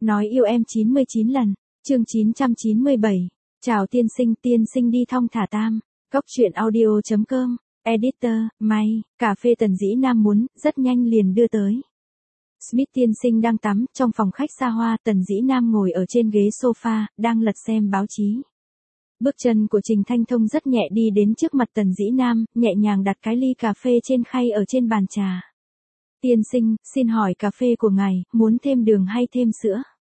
Nói yêu em 99 lần. Chương 997. Chào tiên sinh đi thong thả tam. Cốc truyện audio.com. Editor, May, cà phê Tần Dĩ Nam muốn, rất nhanh liền đưa tới. Smith tiên sinh đang tắm, trong phòng khách xa hoa, Tần Dĩ Nam ngồi ở trên ghế sofa, đang lật xem báo chí. Bước chân của Trình Thanh Thông rất nhẹ đi đến trước mặt Tần Dĩ Nam, nhẹ nhàng đặt cái ly cà phê trên khay ở trên bàn trà. Tiên sinh, xin hỏi cà phê của ngài, muốn thêm đường hay thêm sữa?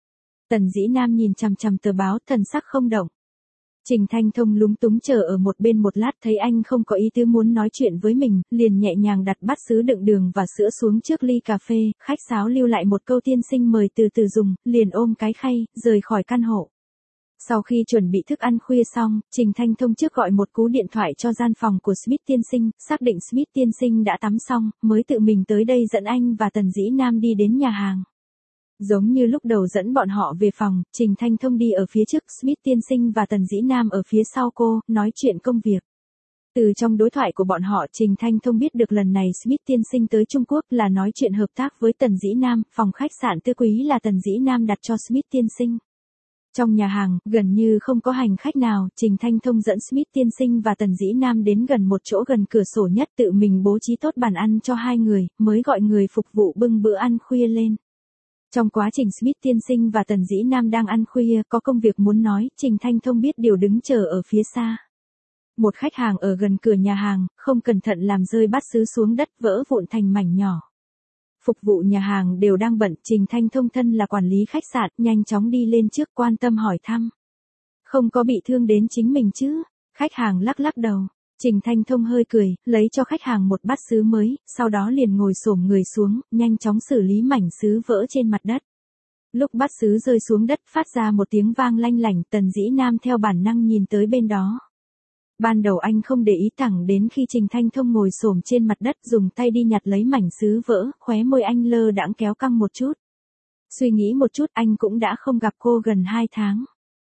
Tần Dĩ Nam nhìn chằm chằm tờ báo, thần sắc không động. Trình Thanh Thông lúng túng chờ ở một bên một lát, thấy anh không có ý tứ muốn nói chuyện với mình, liền nhẹ nhàng đặt bát sứ đựng đường và sữa xuống trước ly cà phê, khách sáo lưu lại một câu tiên sinh mời từ từ dùng, liền ôm cái khay, rời khỏi căn hộ. Sau khi chuẩn bị thức ăn khuya xong, Trình Thanh Thông trước gọi một cú điện thoại cho gian phòng của Smith tiên sinh, xác định Smith tiên sinh đã tắm xong, mới tự mình tới đây dẫn anh và Tần Dĩ Nam đi đến nhà hàng. Giống như lúc đầu dẫn bọn họ về phòng, Trình Thanh Thông đi ở phía trước, Smith tiên sinh và Tần Dĩ Nam ở phía sau cô, nói chuyện công việc. Từ trong đối thoại của bọn họ, Trình Thanh Thông biết được lần này Smith tiên sinh tới Trung Quốc là nói chuyện hợp tác với Tần Dĩ Nam, phòng khách sạn Tư Quý là Tần Dĩ Nam đặt cho Smith tiên sinh. Trong nhà hàng, gần như không có hành khách nào, Trình Thanh Thông dẫn Smith tiên sinh và Tần Dĩ Nam đến gần một chỗ gần cửa sổ nhất, tự mình bố trí tốt bàn ăn cho hai người, mới gọi người phục vụ bưng bữa ăn khuya lên. Trong quá trình Smith tiên sinh và Tần Dĩ Nam đang ăn khuya, có công việc muốn nói, Trình Thanh Thông biết điều đứng chờ ở phía xa. Một khách hàng ở gần cửa nhà hàng, không cẩn thận làm rơi bát sứ xuống đất, vỡ vụn thành mảnh nhỏ. Phục vụ nhà hàng đều đang bận, Trình Thanh Thông thân là quản lý khách sạn, nhanh chóng đi lên trước quan tâm hỏi thăm. Không có bị thương đến chính mình chứ? Khách hàng lắc lắc đầu. Trình Thanh Thông hơi cười, lấy cho khách hàng một bát sứ mới, sau đó liền ngồi xổm người xuống, nhanh chóng xử lý mảnh sứ vỡ trên mặt đất. Lúc bát sứ rơi xuống đất phát ra một tiếng vang lanh lảnh, Tần Dĩ Nam theo bản năng nhìn tới bên đó. Ban đầu anh không để ý, thẳng đến khi Trình Thanh Thông ngồi xổm trên mặt đất dùng tay đi nhặt lấy mảnh sứ vỡ, khóe môi anh lơ đãng kéo căng một chút. Suy nghĩ một chút, anh cũng đã không gặp cô gần 2 tháng.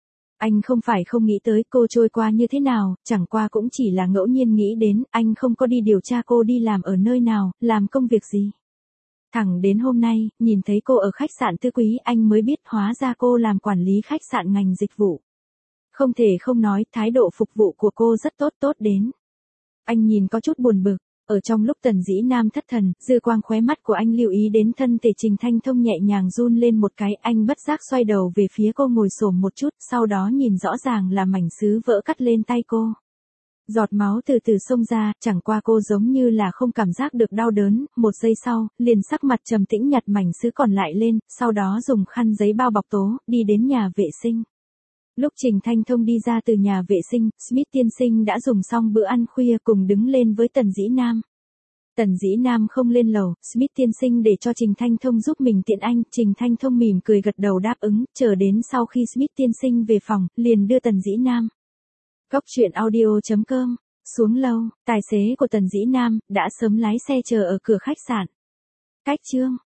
Anh không phải không nghĩ tới cô trôi qua như thế nào, chẳng qua cũng chỉ là ngẫu nhiên nghĩ đến, anh không có đi điều tra cô đi làm ở nơi nào, làm công việc gì. Thẳng đến hôm nay, nhìn thấy cô ở khách sạn Tư Quý, anh mới biết hóa ra cô làm quản lý khách sạn ngành dịch vụ. Không thể không nói, thái độ phục vụ của cô rất tốt đến. Anh nhìn có chút buồn bực, ở trong lúc Tần Dĩ Nam thất thần, dư quang khóe mắt của anh lưu ý đến thân thể Trình Thanh Thông nhẹ nhàng run lên một cái, anh bất giác xoay đầu về phía cô ngồi xổm một chút, sau đó nhìn rõ ràng là mảnh sứ vỡ cắt lên tay cô. Giọt máu từ từ xông ra, chẳng qua cô giống như là không cảm giác được đau đớn, một giây sau, liền sắc mặt trầm tĩnh nhặt mảnh sứ còn lại lên, sau đó dùng khăn giấy bao bọc tố, đi đến nhà vệ sinh. Lúc Trình Thanh Thông đi ra từ nhà vệ sinh, Smith tiên sinh đã dùng xong bữa ăn khuya cùng đứng lên với Tần Dĩ Nam. Tần Dĩ Nam không lên lầu, Smith tiên sinh để cho Trình Thanh Thông giúp mình tiện anh, Trình Thanh Thông mỉm cười gật đầu đáp ứng, chờ đến sau khi Smith tiên sinh về phòng, liền đưa Tần Dĩ Nam. Cốc truyện audio.com, xuống lâu, tài xế của Tần Dĩ Nam, đã sớm lái xe chờ ở cửa khách sạn. Cách chương.